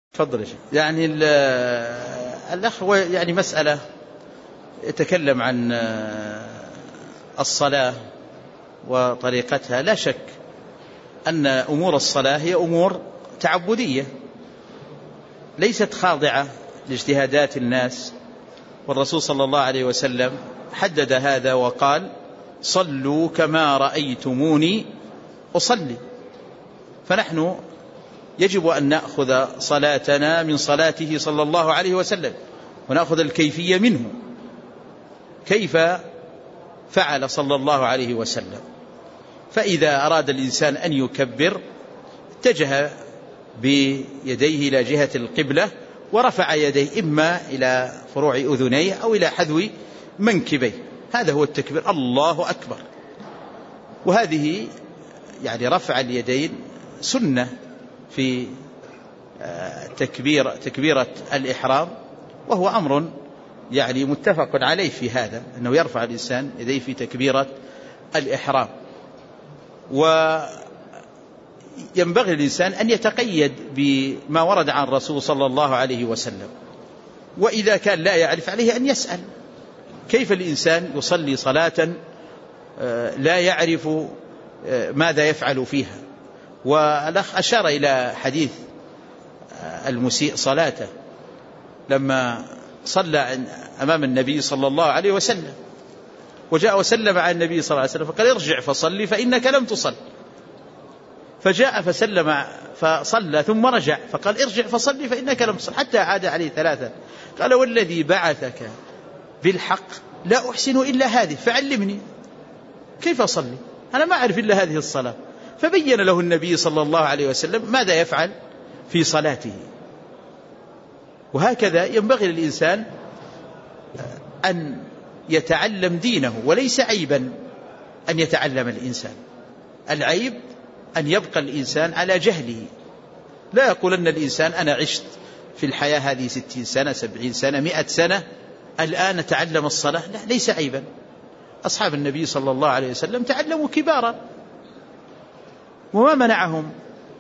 تفضل يا شيخ. يعني الأخ يعني مسألة يتكلم عن الصلاة وطريقتها. لا شك أن أمور الصلاة هي أمور تعبدية ليست خاضعة لاجتهادات الناس، والرسول صلى الله عليه وسلم حدد هذا وقال: صلوا كما رأيتموني أصلي. فنحن يجب أن نأخذ صلاتنا من صلاته صلى الله عليه وسلم، ونأخذ الكيفية منه، كيف فعل صلى الله عليه وسلم. فإذا أراد الإنسان أن يكبر اتجه بيديه إلى جهة القبلة ورفع يديه إما إلى فروع أذنيه أو إلى حذو منكبيه، هذا هو التكبير، الله أكبر. وهذه يعني رفع اليدين سنة في تكبيرة الإحرام، وهو أمر يعني متفق عليه في هذا، أنه يرفع الإنسان يديه في تكبيرة الإحرام. وينبغي للإنسان أن يتقيد بما ورد عن الرسول صلى الله عليه وسلم، وإذا كان لا يعرف عليه أن يسأل. كيف الإنسان يصلي صلاة لا يعرف ماذا يفعل فيها؟ والأخ أشار إلى حديث المسيء صلاته لما صلى أمام النبي صلى الله عليه وسلم، وجاء وسلم على النبي صلى الله عليه وسلم فقال: ارجع فصلي فإنك لم تصل. فجاء فسلم فصلى ثم رجع فقال: ارجع فصلي فإنك لم تصل، حتى عاد عليه ثلاثا. قال: والذي بعثك بالحق لا أحسن إلا هذه فعلمني كيف أصلي، أنا ما أعرف إلا هذه الصلاة. فبين له النبي صلى الله عليه وسلم ماذا يفعل في صلاته. وهكذا ينبغي للإنسان أن يتعلم دينه، وليس عيبا أن يتعلم الإنسان، العيب أن يبقى الإنسان على جهله. لا يقول أن الإنسان أنا عشت في الحياة هذه 60 سنة 70 سنة 100 سنة الآن أتعلم الصلاة، لا، ليس عيبا. أصحاب النبي صلى الله عليه وسلم تعلموا كبارا، وما منعهم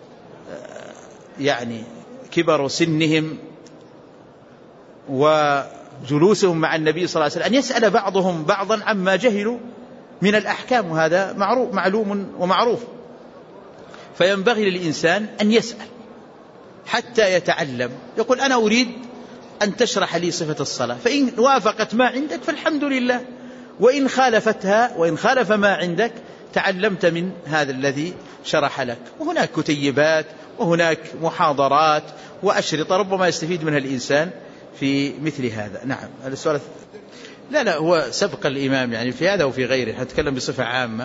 يعني كبر سنهم وجلوسهم مع النبي صلى الله عليه وسلم أن يسأل بعضهم بعضا عما جهلوا من الأحكام، وهذا معلوم ومعروف. فينبغي للإنسان أن يسأل حتى يتعلم. يقول: أنا أريد أن تشرح لي صفة الصلاة، فإن وافقت ما عندك فالحمد لله، وإن خالفتها وإن خالف ما عندك تعلمت من هذا الذي شرح لك. وهناك كتيبات وهناك محاضرات وأشرطة ربما يستفيد منها الإنسان في مثل هذا. نعم، هذا السؤال. لا هو سبق الإمام يعني في هذا وفي غيره، هتكلم بصفة عامة.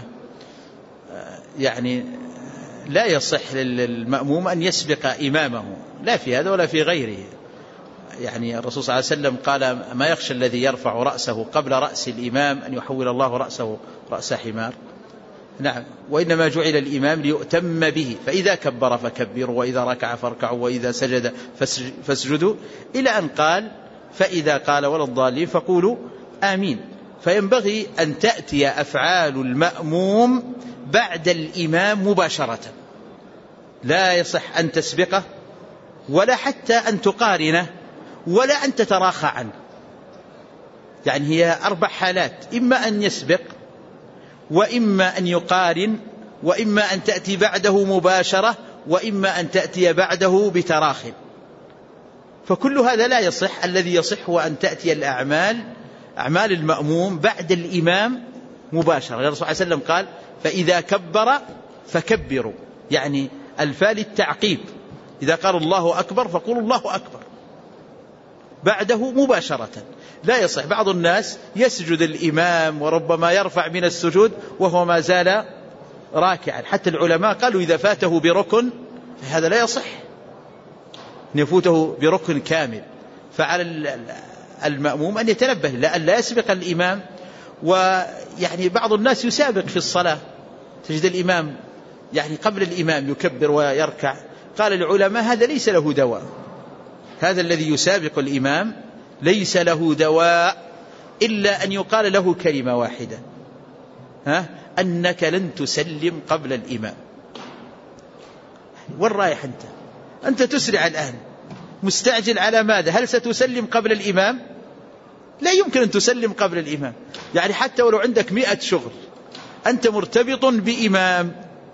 يعني لا يصح للمأموم أن يسبق إمامه، لا في هذا ولا في غيره. يعني الرسول صلى الله عليه وسلم قال: ما يخشى الذي يرفع رأسه قبل رأس الإمام أن يحول الله رأسه رأس حمار. نعم، وإنما جعل الإمام ليؤتم به، فإذا كبر فكبروا، وإذا ركع فاركعوا، وإذا سجد فاسجدوا، إلى أن قال: فإذا قال ولا الضالين فقولوا آمين. فينبغي أن تأتي أفعال المأموم بعد الإمام مباشرة، لا يصح أن تسبقه ولا حتى أن تقارنه ولا أن تتراخى عنه. يعني هي 4 حالات: إما أن يسبق، وإما أن يقارن، وإما أن تأتي بعده مباشرة، وإما أن تأتي بعده بتراخ. فكل هذا لا يصح. الذي يصح هو أن تأتي أعمال المأموم بعد الإمام مباشرة. الرسول صلى الله عليه وسلم قال: فإذا كبر فكبروا، يعني الفاء للتعقيب، إذا قال الله أكبر فقولوا الله أكبر بعده مباشرة. لا يصح. بعض الناس يسجد الإمام وربما يرفع من السجود وهو ما زال راكعا، حتى العلماء قالوا إذا فاته بركن فهذا لا يصح أن يفوته بركن كامل. فعلى المأموم أن يتنبه لألا يسبق الإمام. ويعني بعض الناس يسابق في الصلاة، تجد الإمام يعني قبل الإمام يكبر ويركع. قال العلماء: هذا ليس له دواء، هذا الذي يسابق الإمام ليس له دواء إلا أن يقال له كلمة واحدة: أنك لن تسلم قبل الإمام. وين رايح أنت تسرع الآن، مستعجل على ماذا؟ هل ستسلم قبل الإمام؟ لا يمكن أن تسلم قبل الإمام. يعني حتى ولو عندك 100 شغل، أنت مرتبط بإمام،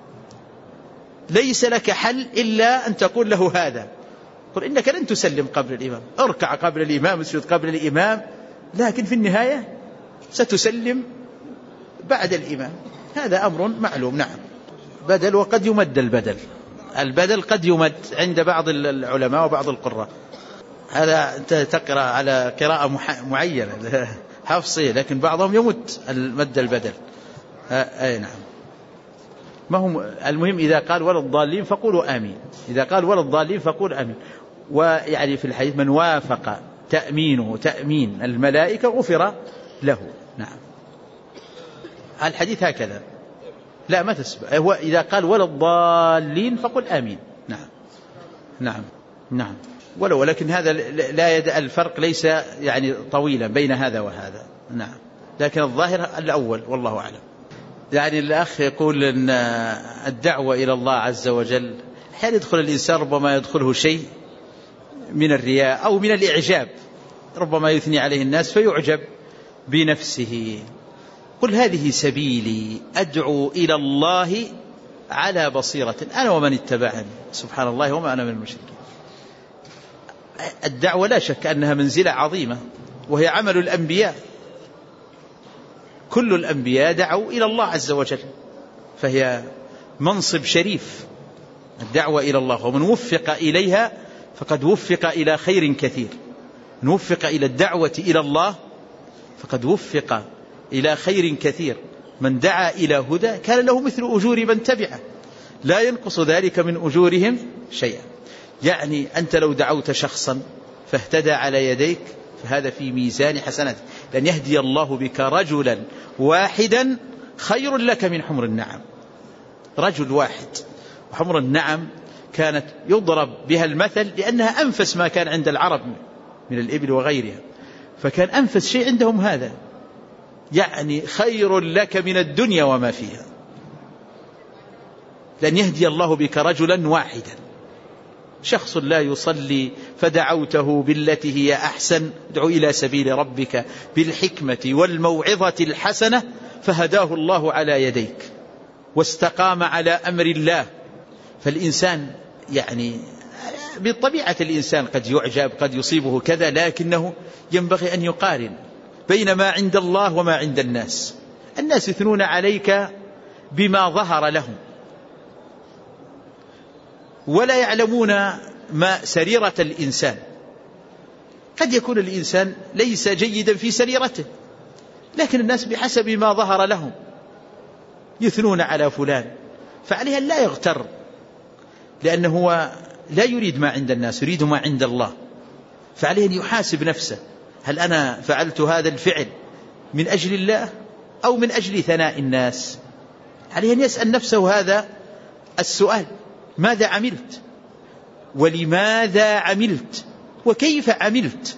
ليس لك حل إلا أن تقول له هذا، قل إنك لن تسلم قبل الإمام، اركع قبل الإمام، اسجد قبل الإمام، لكن في النهاية ستسلم بعد الإمام. هذا أمر معلوم. نعم. بدل، وقد يمد البدل قد يمد عند بعض العلماء وبعض القراء. هذا أنت تقرأ على قراءة معينة حفصية، لكن بعضهم يمد المد البدل. أي نعم. ما هم المهم إذا قال ولا الضالين فقولوا آمين، إذا قال ولا الضالين فقول آمين. ويعني في الحديث من وافق تأمينه تأمين الملائكة غفر له. نعم. الحديث هكذا، لا ما تسبق، هو إذا قال ولا الضالين فقل آمين. نعم نعم نعم. ولكن هذا لا الفرق ليس يعني طويلا بين هذا وهذا. نعم. لكن الظاهر الأول والله أعلم. يعني الأخ يقول أن الدعوة إلى الله عز وجل حين يدخل الإنسان ربما يدخله شيء من الرياء أو من الإعجاب، ربما يثني عليه الناس فيعجب بنفسه. قل هذه سبيلي أدعو إلى الله على بصيرة أنا ومن اتبعني سبحان الله وما أنا من المشركين. الدعوة لا شك أنها منزلة عظيمة، وهي عمل الأنبياء، كل الأنبياء دعوا إلى الله عز وجل، فهي منصب شريف الدعوة إلى الله، ومن وفق إليها فقد وفق إلى خير كثير. من وفق إلى الدعوة إلى الله فقد وفق إلى خير كثير. من دعا إلى هدى كان له مثل أجور من تبعه لا ينقص ذلك من أجورهم شيئا. يعني أنت لو دعوت شخصا فاهتدى على يديك فهذا في ميزان حسنات، لأن يهدي الله بك رجلا واحدا خير لك من حمر النعم. رجل واحد، وحمر النعم كانت يضرب بها المثل لأنها أنفس ما كان عند العرب من الإبل وغيرها، فكان أنفس شيء عندهم هذا، يعني خير لك من الدنيا وما فيها، لأن يهدي الله بك رجلا واحدا. شخص لا يصلي فدعوته بالتي هي أحسن، ادعو إلى سبيل ربك بالحكمة والموعظة الحسنة، فهداه الله على يديك واستقام على أمر الله. فالإنسان يعني بطبيعة الإنسان قد يعجب، قد يصيبه كذا، لكنه ينبغي أن يقارن بين ما عند الله وما عند الناس. الناس يثنون عليك بما ظهر لهم ولا يعلمون ما سريرة الإنسان. قد يكون الإنسان ليس جيدا في سريرته، لكن الناس بحسب ما ظهر لهم يثنون على فلان، فعليه لا يغتر، لأنه هو لا يريد ما عند الناس، يريد ما عند الله. فعليه أن يحاسب نفسه، هل أنا فعلت هذا الفعل من أجل الله أو من أجل ثناء الناس؟ عليه أن يسأل نفسه هذا السؤال: ماذا عملت؟ ولماذا عملت؟ وكيف عملت؟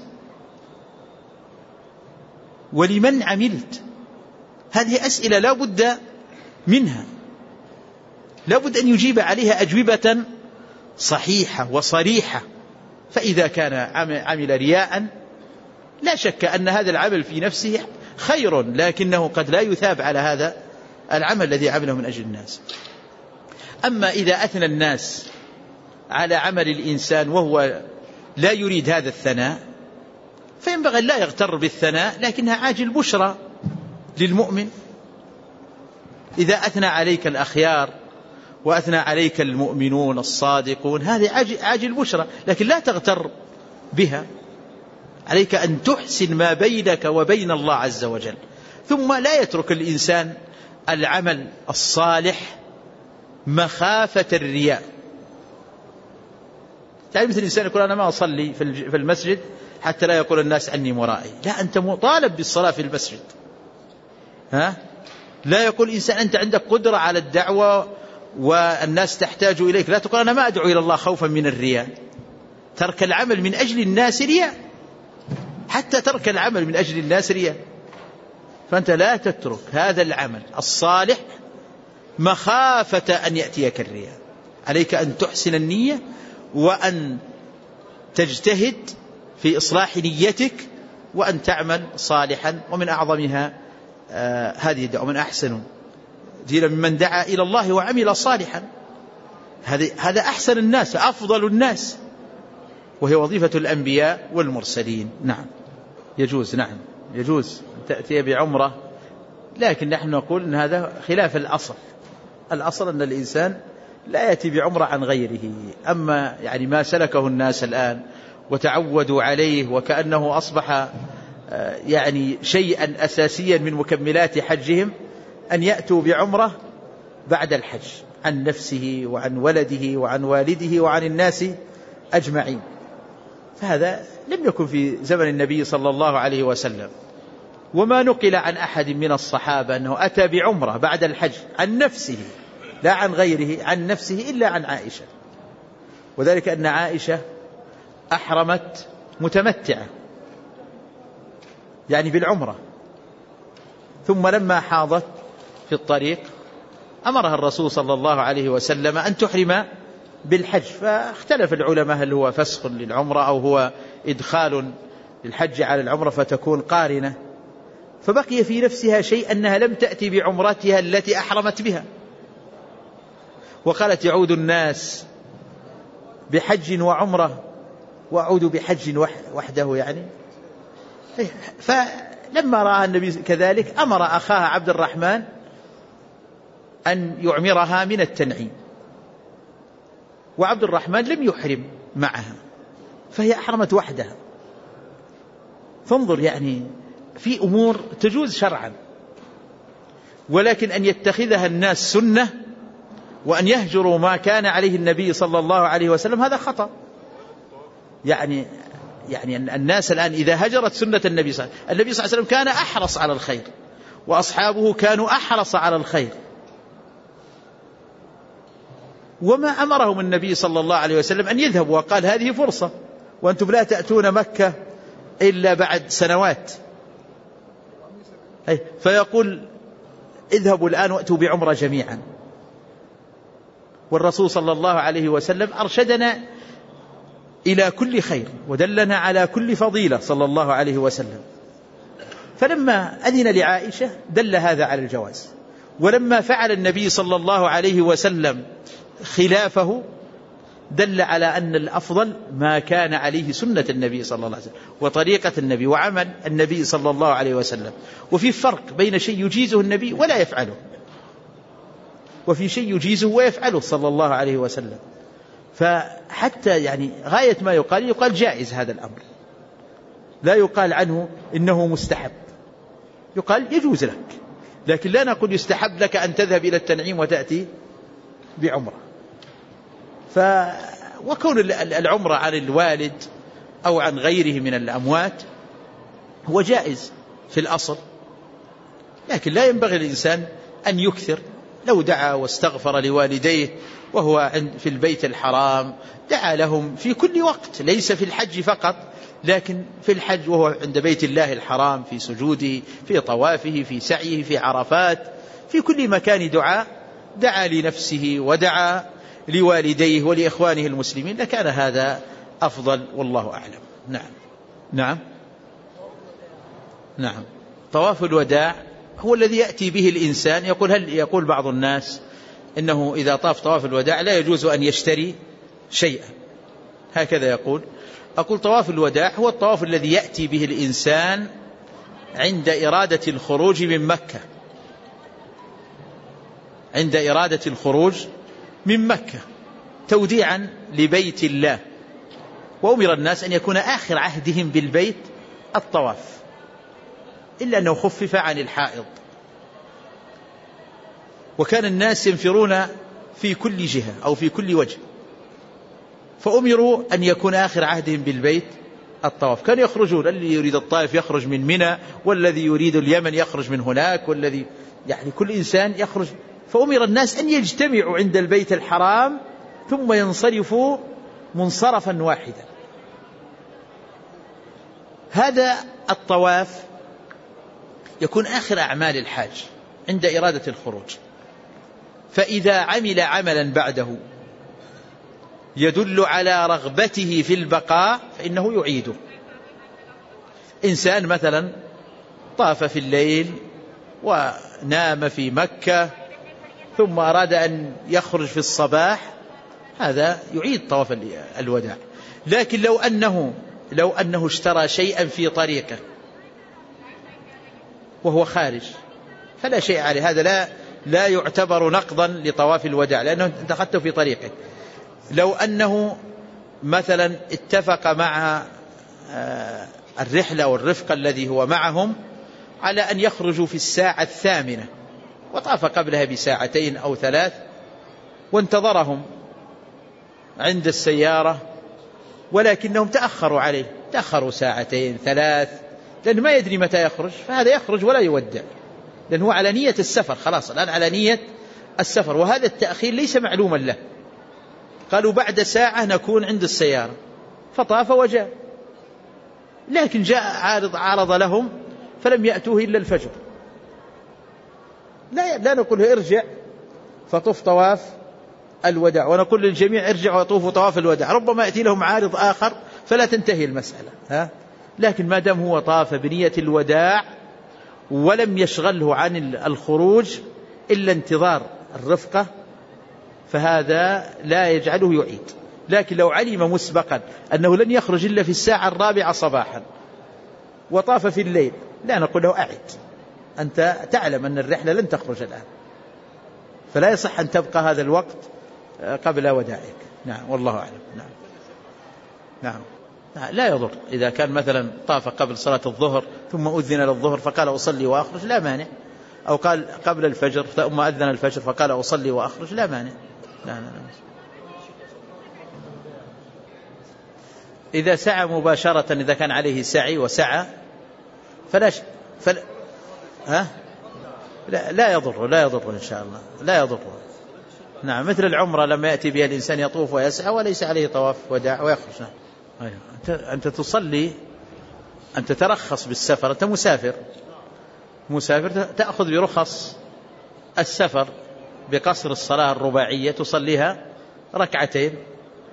ولمن عملت؟ هذه أسئلة لا بد منها، لا بد أن يجيب عليها أجوبة صحيحة وصريحة. فإذا كان عمل رياء لا شك أن هذا العمل في نفسه خير، لكنه قد لا يثاب على هذا العمل الذي عمله من أجل الناس. أما إذا أثنى الناس على عمل الإنسان وهو لا يريد هذا الثناء، فينبغي لا يغتر بالثناء، لكنها عاجل بشرى للمؤمن. إذا أثنى عليك الأخيار وأثنى عليك المؤمنون الصادقون، هذه عاجل بشرى، لكن لا تغتر بها. عليك أن تحسن ما بينك وبين الله عز وجل. ثم لا يترك الإنسان العمل الصالح مخافة الرياء. يعني مثل الإنسان يقول أنا ما أصلي في المسجد حتى لا يقول الناس عني مرائي. لا، أنت مطالب بالصلاة في المسجد. لا يقول إنسان أنت عندك قدرة على الدعوة والناس تحتاج إليك، لا تقول أنا ما أدعو إلى الله خوفا من الرياء. ترك العمل من أجل الناس رياء، حتى ترك العمل من أجل الناس رياء. فأنت لا تترك هذا العمل الصالح مخافة أن يأتيك الرياء. عليك أن تحسن النية وأن تجتهد في إصلاح نيتك وأن تعمل صالحا. ومن أعظمها هذه الدعوة: من أحسن دينا ممن دعا إلى الله وعمل صالحا. هذا أحسن الناس، أفضل الناس، وهي وظيفة الأنبياء والمرسلين. نعم يجوز، نعم يجوز تأتي بعمرة، لكن نحن نقول أن هذا خلاف الأصل. الأصل أن الإنسان لا يأتي بعمرة عن غيره. أما يعني ما سلكه الناس الآن وتعودوا عليه وكأنه أصبح يعني شيئا أساسيا من مكملات حجهم، أن يأتوا بعمرة بعد الحج عن نفسه وعن ولده وعن والده وعن الناس أجمعين. فهذا لم يكن في زمن النبي صلى الله عليه وسلم، وما نقل عن أحد من الصحابة أنه أتى بعمرة بعد الحج عن نفسه لا عن غيره، عن نفسه إلا عن عائشة. وذلك أن عائشة أحرمت متمتعة يعني بالعمرة، ثم لما حاضت في الطريق أمرها الرسول صلى الله عليه وسلم أن تحرم بالحج. فاختلف العلماء هل هو فسخ للعمرة أو هو إدخال للحج على العمرة فتكون قارنة. فبقي في نفسها شيء أنها لم تأتي بعمرتها التي أحرمت بها، وقالت: يعود الناس بحج وعمرة وأعود بحج وحده يعني. فلما رأى النبي كذلك أمر أخاها عبد الرحمن أن يعمرها من التنعيم، وعبد الرحمن لم يحرم معها فهي أحرمت وحدها. فانظر يعني في أمور تجوز شرعا، ولكن أن يتخذها الناس سنة وأن يهجروا ما كان عليه النبي صلى الله عليه وسلم هذا خطأ. يعني الناس الآن إذا هجرت سنة النبي صلى الله عليه وسلم كان أحرص على الخير، وأصحابه كانوا أحرص على الخير، وما أمرهم النبي صلى الله عليه وسلم أن يذهبوا، وقال: هذه فرصة وأنتم لا تأتون مكة إلا بعد سنوات. فيقول: اذهبوا الآن وأتوا بعمرة جميعا. والرسول صلى الله عليه وسلم أرشدنا إلى كل خير ودلنا على كل فضيلة صلى الله عليه وسلم. فلما أذن لعائشة دل هذا على الجواز، ولما فعل النبي صلى الله عليه وسلم خلافه دل على أن الأفضل ما كان عليه سنة النبي صلى الله عليه وسلم وطريقة النبي وعمل النبي صلى الله عليه وسلم. وفي فرق بين شيء يجيزه النبي ولا يفعله، وفي شيء يجيزه ويفعله صلى الله عليه وسلم. فحتى يعني غاية ما يقال جائز هذا الأمر، لا يقال عنه إنه مستحب، يقال يجوز لك، لكن لا نقول يستحب لك أن تذهب إلى التنعيم وتأتي بعمرة. وكون العمرة عن الوالد أو عن غيره من الأموات هو جائز في الأصل، لكن لا ينبغي للإنسان أن يكثر. لو دعا واستغفر لوالديه وهو في البيت الحرام، دعا لهم في كل وقت، ليس في الحج فقط، لكن في الحج وهو عند بيت الله الحرام، في سجوده، في طوافه، في سعيه، في عرفات، في كل مكان دعا لنفسه ودعا لوالديه ولإخوانه المسلمين، لكان هذا أفضل والله أعلم. نعم نعم نعم. طواف الوداع هو الذي يأتي به الإنسان. يقول بعض الناس إنه إذا طاف طواف الوداع لا يجوز أن يشتري شيئا، هكذا أقول طواف الوداع هو الطواف الذي يأتي به الإنسان عند إرادة الخروج من مكة، عند إرادة الخروج من مكة توديعا لبيت الله. وأمر الناس أن يكون آخر عهدهم بالبيت الطواف، إلا أنه خفف عن الحائض، وكان الناس ينفرون في كل جهة أو في كل وجه، فأمروا أن يكون آخر عهدهم بالبيت الطواف. كان يخرجون، الذي يريد الطائف يخرج من منى، والذي يريد اليمن يخرج من هناك، والذي يعني كل إنسان يخرج. فأمر الناس أن يجتمعوا عند البيت الحرام ثم ينصرفوا منصرفا واحدا. هذا الطواف يكون آخر أعمال الحاج عند إرادة الخروج، فإذا عمل عملا بعده يدل على رغبته في البقاء فإنه يعيده. إنسان مثلا طاف في الليل ونام في مكة ثم أراد أن يخرج في الصباح، هذا يعيد طواف الوداع. لكن لو أنه اشترى شيئا في طريقه وهو خارج فلا شيء عليه، هذا لا يعتبر نقضا لطواف الوداع لأنه انت أخذته في طريقه. لو أنه مثلا اتفق مع الرحلة والرفق الذي هو معهم على أن يخرجوا في الساعة 8 وطاف قبلها بساعتين أو 3 وانتظرهم عند السيارة، ولكنهم تأخروا عليه، تأخروا 2 3 لأنه ما يدري متى يخرج، فهذا يخرج ولا يودع لأنه على نية السفر، خلاص الآن على نية السفر، وهذا التأخير ليس معلوما له. قالوا بعد ساعة نكون عند السيارة، فطاف وجاء، لكن جاء عارض لهم فلم يأتوه إلا الفجر، لا نقول ارجع فطف طواف الوداع ونقول للجميع ارجعوا وطوفوا طواف الوداع، ربما يأتي لهم عارض آخر فلا تنتهي المسألة. لكن ما دام هو طاف بنية الوداع ولم يشغله عن الخروج إلا انتظار الرفقة فهذا لا يجعله يعيد. لكن لو علم مسبقا أنه لن يخرج إلا في الساعة 4 صباحا وطاف في الليل، لا نقول له أعد، أنت تعلم أن الرحلة لن تخرج الآن، فلا يصح أن تبقى هذا الوقت قبل وداعك. نعم والله أعلم. نعم لا يضر إذا كان مثلا طاف قبل صلاة الظهر ثم أذن للظهر فقال أصلي وأخرج، لا مانع، أو قال قبل الفجر ثم أذن الفجر فقال أصلي وأخرج، لا مانع. لا. إذا سعى مباشرة، إذا كان عليه سعي وسعى لا يضر إن شاء الله، لا يضر. نعم مثل العمرة لما يأتي بها الإنسان يطوف ويسعى وليس عليه طواف وداع ويخرج. أنت تصلي، أنت ترخص بالسفر، أنت مسافر تأخذ برخص السفر بقصر الصلاة الرباعية تصليها 2 ركعة،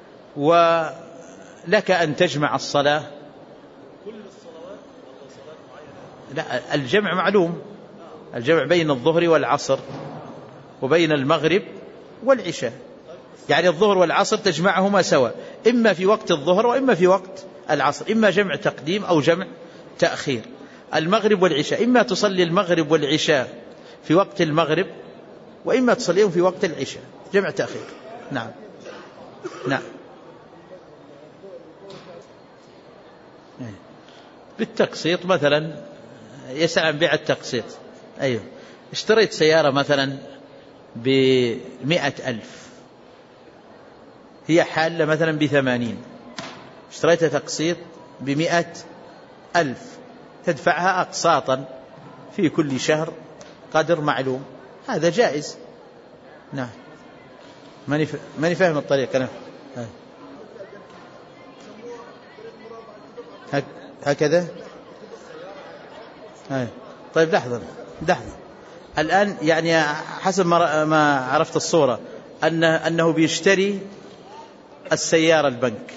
ولك أن تجمع الصلاة. كل الصلوات لا، الجمع معلوم، الجمع بين الظهر والعصر وبين المغرب والعشاء، يعني الظهر والعصر تجمعهما سوا، إما في وقت الظهر وإما في وقت العصر، إما جمع تقديم أو جمع تأخير. المغرب والعشاء إما تصلي المغرب والعشاء في وقت المغرب وإما تصليهم في وقت العشاء، جمع تأخير. نعم بالتقسيط مثلا، يسعى عن بيع التقسيط. أيوه، اشتريت سيارة مثلا ب100,000 هي حالة مثلا ب80، اشتريتها تقسيط ب100,000 تدفعها أقساطا في كل شهر قدر معلوم، هذا جائز. نعم ماني فاهم الطريقة أنا. هكذا. طيب لحظة الآن، يعني حسب ما عرفت الصورة أنه بيشتري السيارة البنك،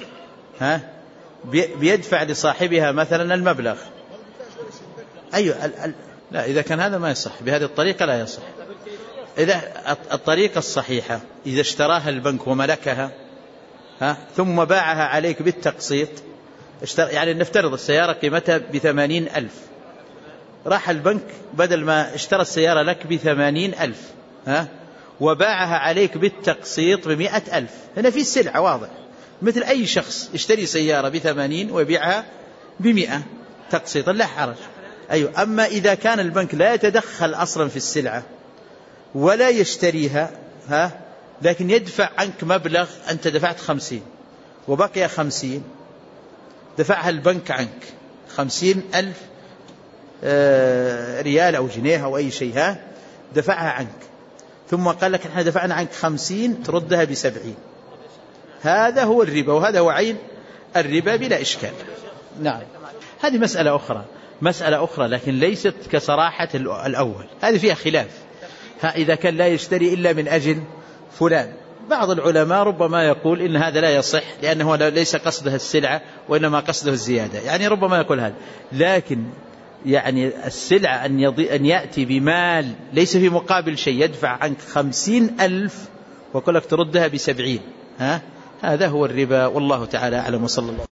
بيدفع لصاحبها مثلا المبلغ. أيوة لا، إذا كان هذا ما يصح بهذه الطريقة، لا يصح. إذا الطريقة الصحيحة إذا اشتراها البنك وملكها ثم باعها عليك بالتقسيط، يعني نفترض السيارة قيمتها ب80,000، راح البنك بدل ما اشترى السيارة لك ب80,000 وباعها عليك بالتقسيط ب100,000، هنا في السلعة واضح، مثل أي شخص يشتري سيارة ب80 ويبيعها ب100 تقسيطا لا حرج. أيوة. أما إذا كان البنك لا يتدخل أصلا في السلعة ولا يشتريها لكن يدفع عنك مبلغ، أنت دفعت 50 وبقي 50، دفعها البنك عنك 50,000 ريال أو جنيه أو أي شيء، دفعها عنك، ثم قال لك احنا دفعنا عنك 50 تردها ب70، هذا هو الربا، وهذا هو عين الربا بلا إشكال. نعم هذه مسألة أخرى لكن ليست كصراحة الأول، هذه فيها خلاف. إذا كان لا يشتري إلا من أجل فلان بعض العلماء ربما يقول إن هذا لا يصح لأنه ليس قصده السلعة وإنما قصده الزيادة، يعني ربما يقول هذا. لكن يعني السلعة أن يأتي بمال ليس في مقابل شيء، يدفع عنك 50,000 ويقول لك تردها ب70، هذا هو الربا. والله تعالى أعلم. وصلى الله